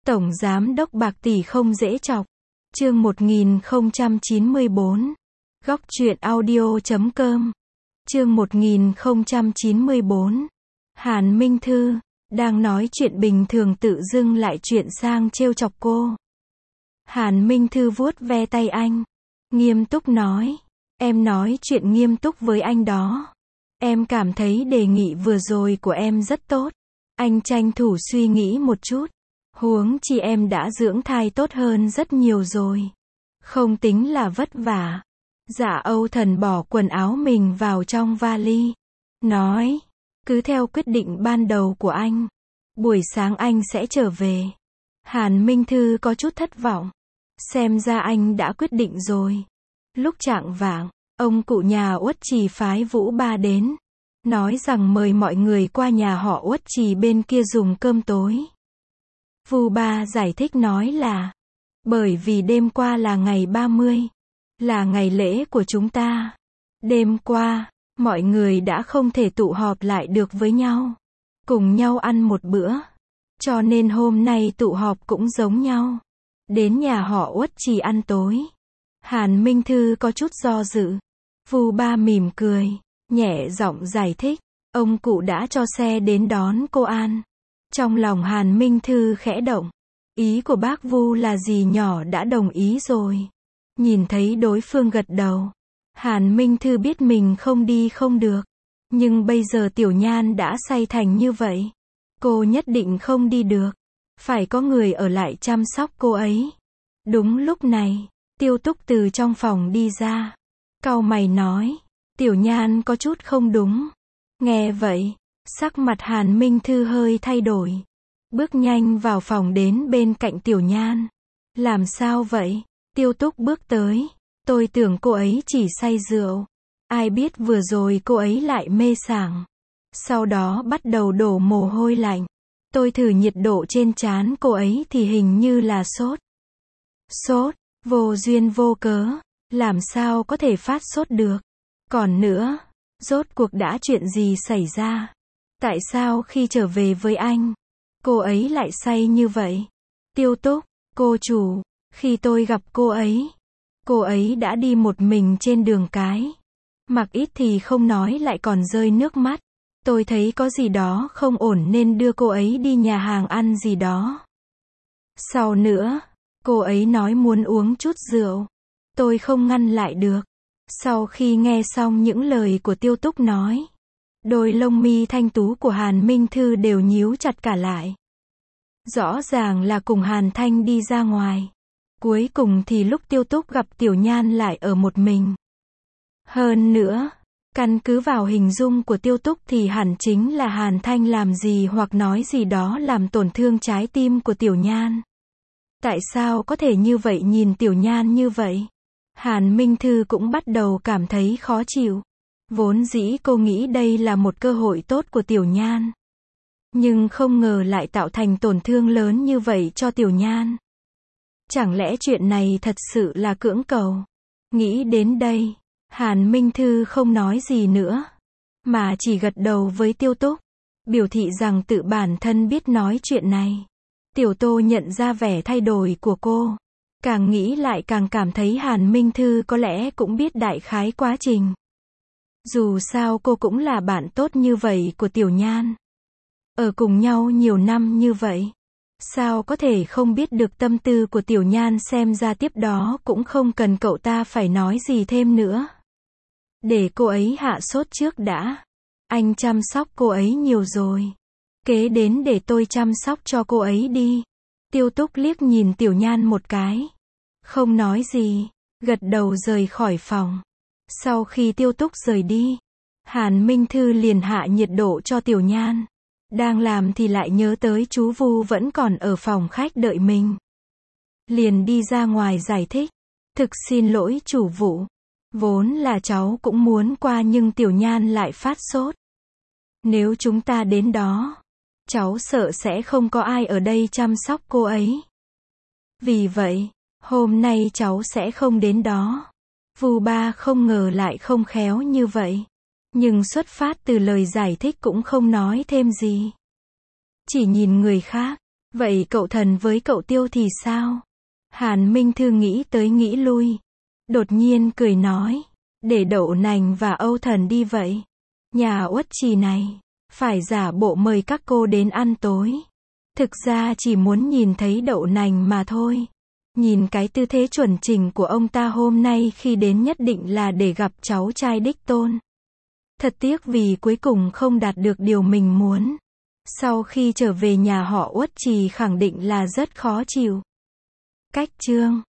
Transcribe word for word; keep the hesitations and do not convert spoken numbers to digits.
Tổng giám đốc bạc tỷ không dễ chọc. Chương một nghìn không trăm chín mươi bốn. Góc truyện audio chấm com. Chương một nghìn không trăm chín mươi bốn. Hàn Minh Thư, đang nói chuyện bình thường tự dưng lại chuyện sang trêu chọc cô. Hàn Minh Thư vuốt ve tay anh, nghiêm túc nói, em nói chuyện nghiêm túc với anh đó. Em cảm thấy đề nghị vừa rồi của em rất tốt. Anh tranh thủ suy nghĩ một chút. Huống chi em đã dưỡng thai tốt hơn rất nhiều rồi. Không tính là vất vả. Dạ Âu Thần bỏ quần áo mình vào trong vali. Nói, cứ theo quyết định ban đầu của anh. Buổi sáng anh sẽ trở về. Hàn Minh Thư có chút thất vọng. Xem ra anh đã quyết định rồi. Lúc chạng vạng, ông cụ nhà Uất Trì phái Vũ Ba đến. Nói rằng mời mọi người qua nhà họ Uất Trì bên kia dùng cơm tối. Vu Ba giải thích nói là, bởi vì đêm qua là ngày ba mươi, là ngày lễ của chúng ta. Đêm qua, mọi người đã không thể tụ họp lại được với nhau, cùng nhau ăn một bữa. Cho nên hôm nay tụ họp cũng giống nhau. Đến nhà họ Uất Trì ăn tối. Hàn Minh Thư có chút do dự. Vu Ba mỉm cười, nhẹ giọng giải thích, ông cụ đã cho xe đến đón cô An. Trong lòng Hàn Minh Thư khẽ động. Ý của bác Vu là gì nhỏ đã đồng ý rồi. Nhìn thấy đối phương gật đầu. Hàn Minh Thư biết mình không đi không được. Nhưng bây giờ Tiểu Nhan đã say thành như vậy. Cô nhất định không đi được. Phải có người ở lại chăm sóc cô ấy. Đúng lúc này, Tiêu Túc từ trong phòng đi ra. Cau mày nói, Tiểu Nhan có chút không đúng. Nghe vậy, sắc mặt Hàn Minh Thư hơi thay đổi. Bước nhanh vào phòng đến bên cạnh Tiểu Nhan. Làm sao vậy? Tiêu Túc bước tới. Tôi tưởng cô ấy chỉ say rượu. Ai biết vừa rồi cô ấy lại mê sảng. Sau đó bắt đầu đổ mồ hôi lạnh. Tôi thử nhiệt độ trên trán cô ấy thì hình như là sốt. Sốt, vô duyên vô cớ. Làm sao có thể phát sốt được? Còn nữa, rốt cuộc đã chuyện gì xảy ra? Tại sao khi trở về với anh, cô ấy lại say như vậy? Tiêu Túc, cô chủ, khi tôi gặp cô ấy, cô ấy đã đi một mình trên đường cái. Mặc ít thì không nói lại còn rơi nước mắt. Tôi thấy có gì đó không ổn nên đưa cô ấy đi nhà hàng ăn gì đó. Sau nữa, cô ấy nói muốn uống chút rượu. Tôi không ngăn lại được. Sau khi nghe xong những lời của Tiêu Túc nói, đôi lông mi thanh tú của Hàn Minh Thư đều nhíu chặt cả lại. Rõ ràng là cùng Hàn Thanh đi ra ngoài. Cuối cùng thì lúc Tiêu Túc gặp Tiểu Nhan lại ở một mình. Hơn nữa, căn cứ vào hình dung của Tiêu Túc thì hẳn chính là Hàn Thanh làm gì hoặc nói gì đó làm tổn thương trái tim của Tiểu Nhan. Tại sao có thể như vậy? Nhìn Tiểu Nhan như vậy, Hàn Minh Thư cũng bắt đầu cảm thấy khó chịu. Vốn dĩ cô nghĩ đây là một cơ hội tốt của Tiểu Nhan. Nhưng không ngờ lại tạo thành tổn thương lớn như vậy cho Tiểu Nhan. Chẳng lẽ chuyện này thật sự là cưỡng cầu? Nghĩ đến đây, Hàn Minh Thư không nói gì nữa, mà chỉ gật đầu với Tiêu Túc, biểu thị rằng tự bản thân biết nói chuyện này. Tiểu Tô nhận ra vẻ thay đổi của cô. Càng nghĩ lại càng cảm thấy Hàn Minh Thư có lẽ cũng biết đại khái quá trình. Dù sao cô cũng là bạn tốt như vậy của Tiểu Nhan. Ở cùng nhau nhiều năm như vậy. Sao có thể không biết được tâm tư của Tiểu Nhan? Xem ra tiếp đó cũng không cần cậu ta phải nói gì thêm nữa. Để cô ấy hạ sốt trước đã. Anh chăm sóc cô ấy nhiều rồi. Kế đến để tôi chăm sóc cho cô ấy đi. Tiêu Túc liếc nhìn Tiểu Nhan một cái. Không nói gì, gật đầu rời khỏi phòng. Sau khi Tiêu Túc rời đi, Hàn Minh Thư liền hạ nhiệt độ cho Tiểu Nhan. Đang làm thì lại nhớ tới chú Vu vẫn còn ở phòng khách đợi mình. Liền đi ra ngoài giải thích. Thực xin lỗi chủ vụ. Vốn là cháu cũng muốn qua nhưng Tiểu Nhan lại phát sốt. Nếu chúng ta đến đó, cháu sợ sẽ không có ai ở đây chăm sóc cô ấy. Vì vậy, hôm nay cháu sẽ không đến đó. Vu Ba không ngờ lại không khéo như vậy. Nhưng xuất phát từ lời giải thích cũng không nói thêm gì. Chỉ nhìn người khác. Vậy cậu Thần với cậu Tiêu thì sao? Hàn Minh Thư nghĩ tới nghĩ lui. Đột nhiên cười nói. Để Đậu Nành và Âu Thần đi vậy. Nhà Uất Trì này. Phải giả bộ mời các cô đến ăn tối. Thực ra chỉ muốn nhìn thấy Đậu Nành mà thôi. Nhìn cái tư thế chuẩn chỉnh của ông ta hôm nay khi đến nhất định là để gặp cháu trai đích tôn. Thật tiếc vì cuối cùng không đạt được điều mình muốn. Sau khi trở về nhà họ Uất Trì khẳng định là rất khó chịu. Cách chương